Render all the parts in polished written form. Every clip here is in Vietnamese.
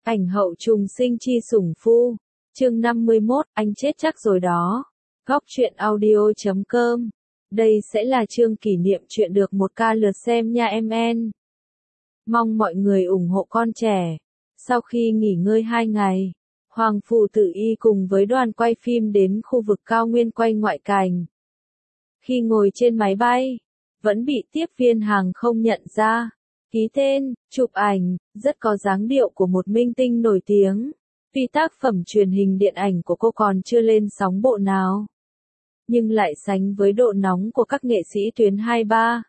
Ảnh hậu trùng sinh chi sủng phu. Chương 51, anh chết chắc rồi đó. Góc truyện audio.com. Đây sẽ là chương kỷ niệm chuyện được 1k lượt xem nha em en. Mong mọi người ủng hộ con trẻ. Sau khi nghỉ ngơi 2 ngày, Hoàng Phủ Tử Y cùng với đoàn quay phim đến khu vực cao nguyên quay ngoại cảnh. Khi ngồi trên máy bay, vẫn bị tiếp viên hàng không nhận ra. Ký tên, chụp ảnh, rất có dáng điệu của một minh tinh nổi tiếng. Vì tác phẩm truyền hình điện ảnh của cô còn chưa lên sóng bộ nào, nhưng lại sánh với độ nóng của các nghệ sĩ tuyến 2-3.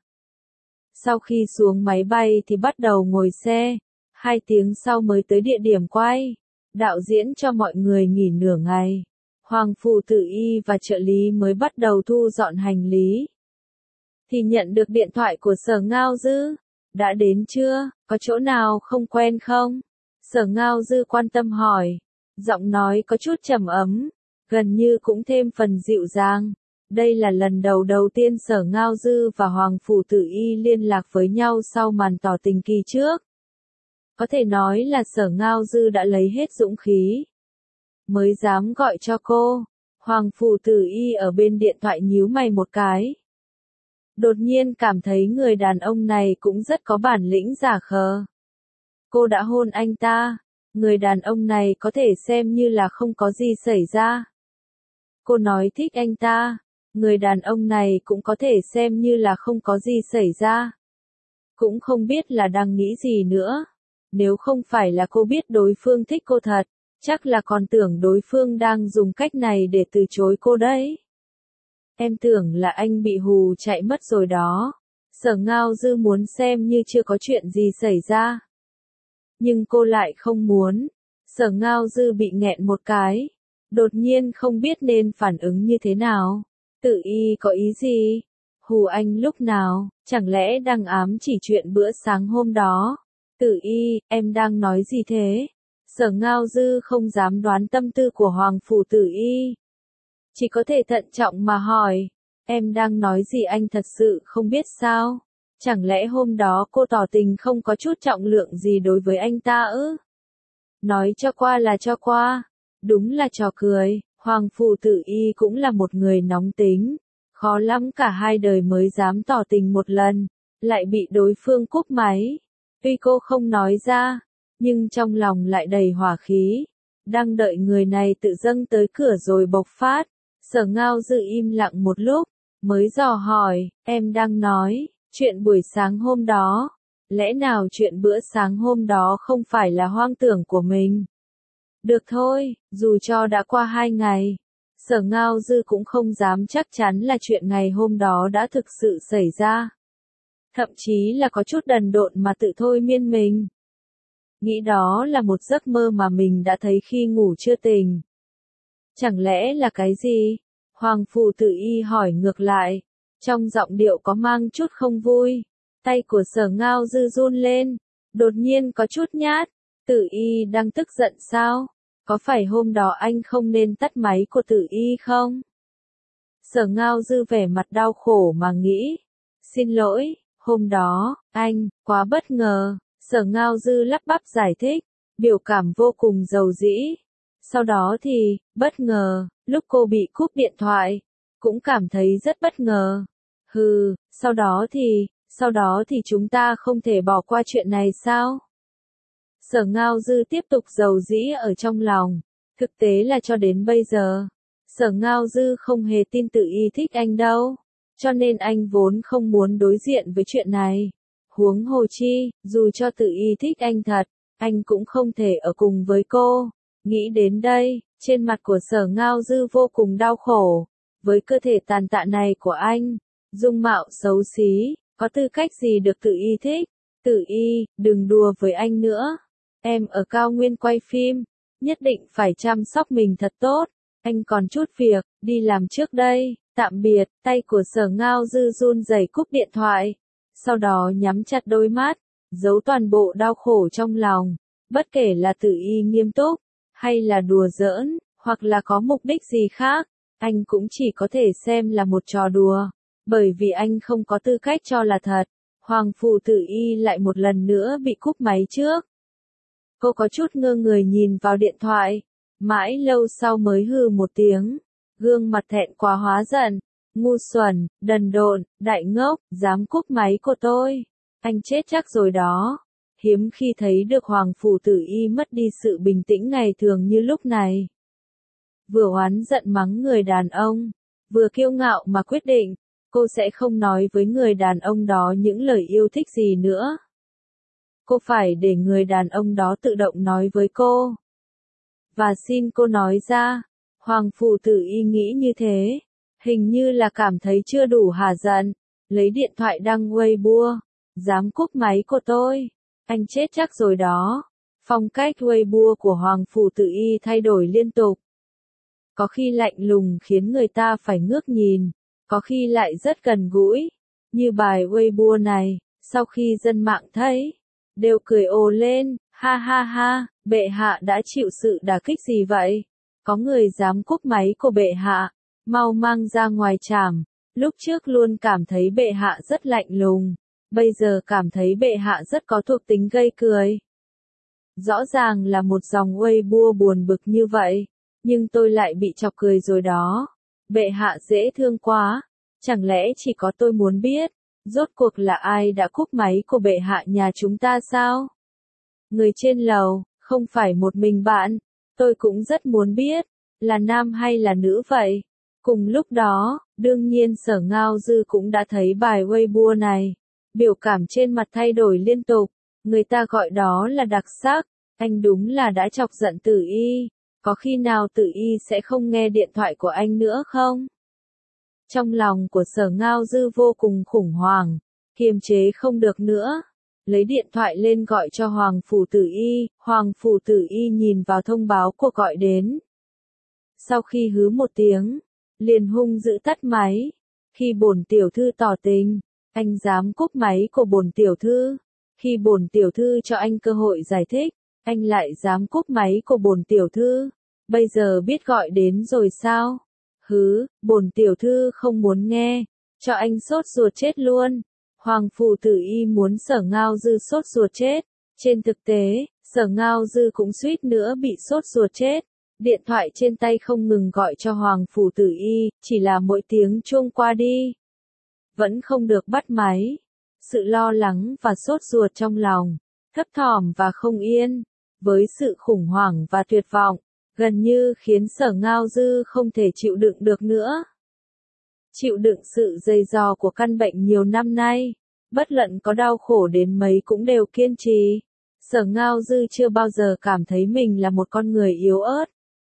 Sau khi xuống máy bay thì bắt đầu ngồi xe, 2 tiếng sau mới tới địa điểm quay. Đạo diễn cho mọi người nghỉ nửa ngày. Hoàng Phủ Tử Y và trợ lý mới bắt đầu thu dọn hành lý. Thì nhận được điện thoại của Sở Ngao Dư. Đã đến chưa, có chỗ nào không quen không? Sở Ngao Dư quan tâm hỏi. Giọng nói có chút trầm ấm, gần như cũng thêm phần dịu dàng. Đây là lần đầu tiên Sở Ngao Dư và Hoàng Phủ Tử Y liên lạc với nhau sau màn tỏ tình kỳ trước. Có thể nói là Sở Ngao Dư đã lấy hết dũng khí mới dám gọi cho cô. Hoàng Phủ Tử Y ở bên điện thoại nhíu mày một cái. Đột nhiên cảm thấy người đàn ông này cũng rất có bản lĩnh giả khờ. Cô đã hôn anh ta, người đàn ông này có thể xem như là không có gì xảy ra. Cô nói thích anh ta, người đàn ông này cũng có thể xem như là không có gì xảy ra. Cũng không biết là đang nghĩ gì nữa. Nếu không phải là cô biết đối phương thích cô thật, chắc là còn tưởng đối phương đang dùng cách này để từ chối cô đấy. Em tưởng là anh bị hù chạy mất rồi đó. Sở Ngao Dư muốn xem như chưa có chuyện gì xảy ra. Nhưng cô lại không muốn. Sở Ngao Dư bị nghẹn một cái. Đột nhiên không biết nên phản ứng như thế nào. Tử Y có ý gì? Hù anh lúc nào? Chẳng lẽ đang ám chỉ chuyện bữa sáng hôm đó? Tử Y, em đang nói gì thế? Sở Ngao Dư không dám đoán tâm tư của Hoàng Phủ Tử Y. Chỉ có thể thận trọng mà hỏi. Em đang nói gì anh thật sự không biết sao? Chẳng lẽ hôm đó cô tỏ tình không có chút trọng lượng gì đối với anh ta ư? Nói cho qua là cho qua. Đúng là trò cười. Hoàng Phủ Tử Y cũng là một người nóng tính. Khó lắm cả 2 đời mới dám tỏ tình một lần. Lại bị đối phương cúp máy. Tuy cô không nói ra, nhưng trong lòng lại đầy hỏa khí. Đang đợi người này tự dâng tới cửa rồi bộc phát. Sở Ngao Dư im lặng một lúc, mới dò hỏi, em đang nói, chuyện buổi sáng hôm đó. Lẽ nào chuyện bữa sáng hôm đó không phải là hoang tưởng của mình? Được thôi, dù cho đã qua 2 ngày. Sở Ngao Dư cũng không dám chắc chắn là chuyện ngày hôm đó đã thực sự xảy ra. Thậm chí là có chút đần độn mà tự thôi miên mình. Nghĩ đó là một giấc mơ mà mình đã thấy khi ngủ chưa tỉnh. Chẳng lẽ là cái gì? Hoàng Phủ Tử Y hỏi ngược lại. Trong giọng điệu có mang chút không vui. Tay của Sở Ngao Dư run lên. Đột nhiên có chút nhát. Tử Y đang tức giận sao? Có phải hôm đó anh không nên tắt máy của Tử Y không? Sở Ngao Dư vẻ mặt đau khổ mà nghĩ. Xin lỗi, hôm đó, anh, quá bất ngờ. Sở Ngao Dư lắp bắp giải thích. Biểu cảm vô cùng dầu dĩ. Sau đó thì, bất ngờ, lúc cô bị cúp điện thoại, cũng cảm thấy rất bất ngờ. Sau đó thì chúng ta không thể bỏ qua chuyện này sao? Sở Ngao Dư tiếp tục dầu dĩ ở trong lòng. Thực tế là cho đến bây giờ, Sở Ngao Dư không hề tin Tử Y thích anh đâu. Cho nên anh vốn không muốn đối diện với chuyện này. Huống hồ chi, dù cho Tử Y thích anh thật, anh cũng không thể ở cùng với cô. Nghĩ đến đây, trên mặt của Sở Ngao Dư vô cùng đau khổ. Với cơ thể tàn tạ này của anh, dung mạo xấu xí, có tư cách gì được Tử Y thích? Tử Y, đừng đùa với anh nữa. Em ở cao nguyên quay phim, nhất định phải chăm sóc mình thật tốt. Anh còn chút việc, đi làm trước đây. Tạm biệt. Tay của Sở Ngao Dư run rẩy cúp điện thoại. Sau đó nhắm chặt đôi mắt, giấu toàn bộ đau khổ trong lòng. Bất kể là Tử Y nghiêm túc, hay là đùa giỡn, hoặc là có mục đích gì khác, anh cũng chỉ có thể xem là một trò đùa. Bởi vì anh không có tư cách cho là thật. Hoàng Phủ Tử Y lại một lần nữa bị cúp máy trước. Cô có chút ngơ người nhìn vào điện thoại, mãi lâu sau mới hừ một tiếng, gương mặt thẹn quá hóa giận, ngu xuẩn, đần độn, đại ngốc, dám cúp máy của tôi. Anh chết chắc rồi đó. Hiếm khi thấy được Hoàng Phủ Tử Y mất đi sự bình tĩnh ngày thường như lúc này. Vừa oán giận mắng người đàn ông, vừa kiêu ngạo mà quyết định, cô sẽ không nói với người đàn ông đó những lời yêu thích gì nữa. Cô phải để người đàn ông đó tự động nói với cô. Và xin cô nói ra, Hoàng Phủ Tử Y nghĩ như thế, hình như là cảm thấy chưa đủ hả giận, lấy điện thoại đăng Weibo, dám cúp máy của tôi, anh chết chắc rồi đó. Phong cách Weibo của Hoàng Phủ Tử Y thay đổi liên tục. Có khi lạnh lùng khiến người ta phải ngước nhìn, có khi lại rất gần gũi, như bài Weibo này, sau khi dân mạng thấy, đều cười ồ lên, ha ha ha, bệ hạ đã chịu sự đả kích gì vậy? Có người dám cúp máy của bệ hạ, mau mang ra ngoài trảm, lúc trước luôn cảm thấy bệ hạ rất lạnh lùng, bây giờ cảm thấy bệ hạ rất có thuộc tính gây cười. Rõ ràng là một dòng Weibo buồn bực như vậy, nhưng tôi lại bị chọc cười rồi đó. Bệ hạ dễ thương quá, chẳng lẽ chỉ có tôi muốn biết, rốt cuộc là ai đã cúp máy của bệ hạ nhà chúng ta sao? Người trên lầu, không phải một mình bạn, tôi cũng rất muốn biết, là nam hay là nữ vậy? Cùng lúc đó, đương nhiên Sở Ngao Dư cũng đã thấy bài Weibo này, biểu cảm trên mặt thay đổi liên tục, người ta gọi đó là đặc sắc, anh đúng là đã chọc giận Tử Y, có khi nào Tử Y sẽ không nghe điện thoại của anh nữa không? Trong lòng của Sở Ngao Dư vô cùng khủng hoảng, kiềm chế không được nữa. Lấy điện thoại lên gọi cho Hoàng Phủ Tử Y, Hoàng Phủ Tử Y nhìn vào thông báo cuộc gọi đến. Sau khi hứ một tiếng, liền hung dữ tắt máy. Khi bổn tiểu thư tỏ tình, anh dám cúp máy của bổn tiểu thư. Khi bổn tiểu thư cho anh cơ hội giải thích, anh lại dám cúp máy của bổn tiểu thư. Bây giờ biết gọi đến rồi sao? Hứ, bổn tiểu thư không muốn nghe, cho anh sốt ruột chết luôn. Hoàng Phủ Tử Y muốn Sở Ngao Dư sốt ruột chết. Trên thực tế, Sở Ngao Dư cũng suýt nữa bị sốt ruột chết. Điện thoại trên tay không ngừng gọi cho Hoàng Phủ Tử Y, chỉ là mỗi tiếng chuông qua đi. Vẫn không được bắt máy. Sự lo lắng và sốt ruột trong lòng, thấp thỏm và không yên, với sự khủng hoảng và tuyệt vọng, gần như khiến Sở Ngao Dư không thể chịu đựng được nữa. Chịu đựng sự dày dò của căn bệnh nhiều năm nay, bất luận có đau khổ đến mấy cũng đều kiên trì. Sở Ngao Dư chưa bao giờ cảm thấy mình là một con người yếu ớt.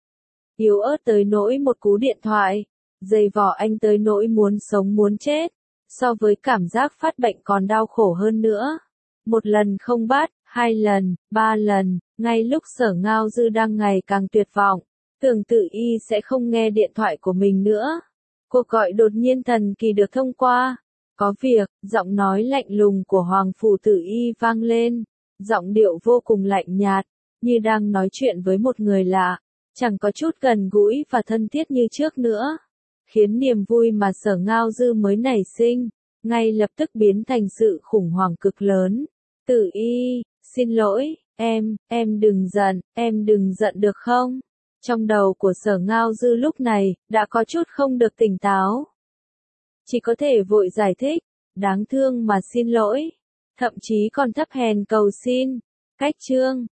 Yếu ớt tới nỗi một cú điện thoại, dày vò anh tới nỗi muốn sống muốn chết, so với cảm giác phát bệnh còn đau khổ hơn nữa. Một lần không bắt, 2 lần, 3 lần, ngay lúc Sở Ngao Dư đang ngày càng tuyệt vọng, tưởng Tử Y sẽ không nghe điện thoại của mình nữa. Cuộc gọi đột nhiên thần kỳ được thông qua. Có việc, giọng nói lạnh lùng của Hoàng Phủ Tử Y vang lên, giọng điệu vô cùng lạnh nhạt, như đang nói chuyện với một người lạ, chẳng có chút gần gũi và thân thiết như trước nữa, khiến niềm vui mà Sở Ngao Dư mới nảy sinh, ngay lập tức biến thành sự khủng hoảng cực lớn. Tử Y, xin lỗi, em đừng giận được không? Trong đầu của Sở Ngao Dư lúc này, đã có chút không được tỉnh táo. Chỉ có thể vội giải thích, đáng thương mà xin lỗi, thậm chí còn thấp hèn cầu xin. Cách chương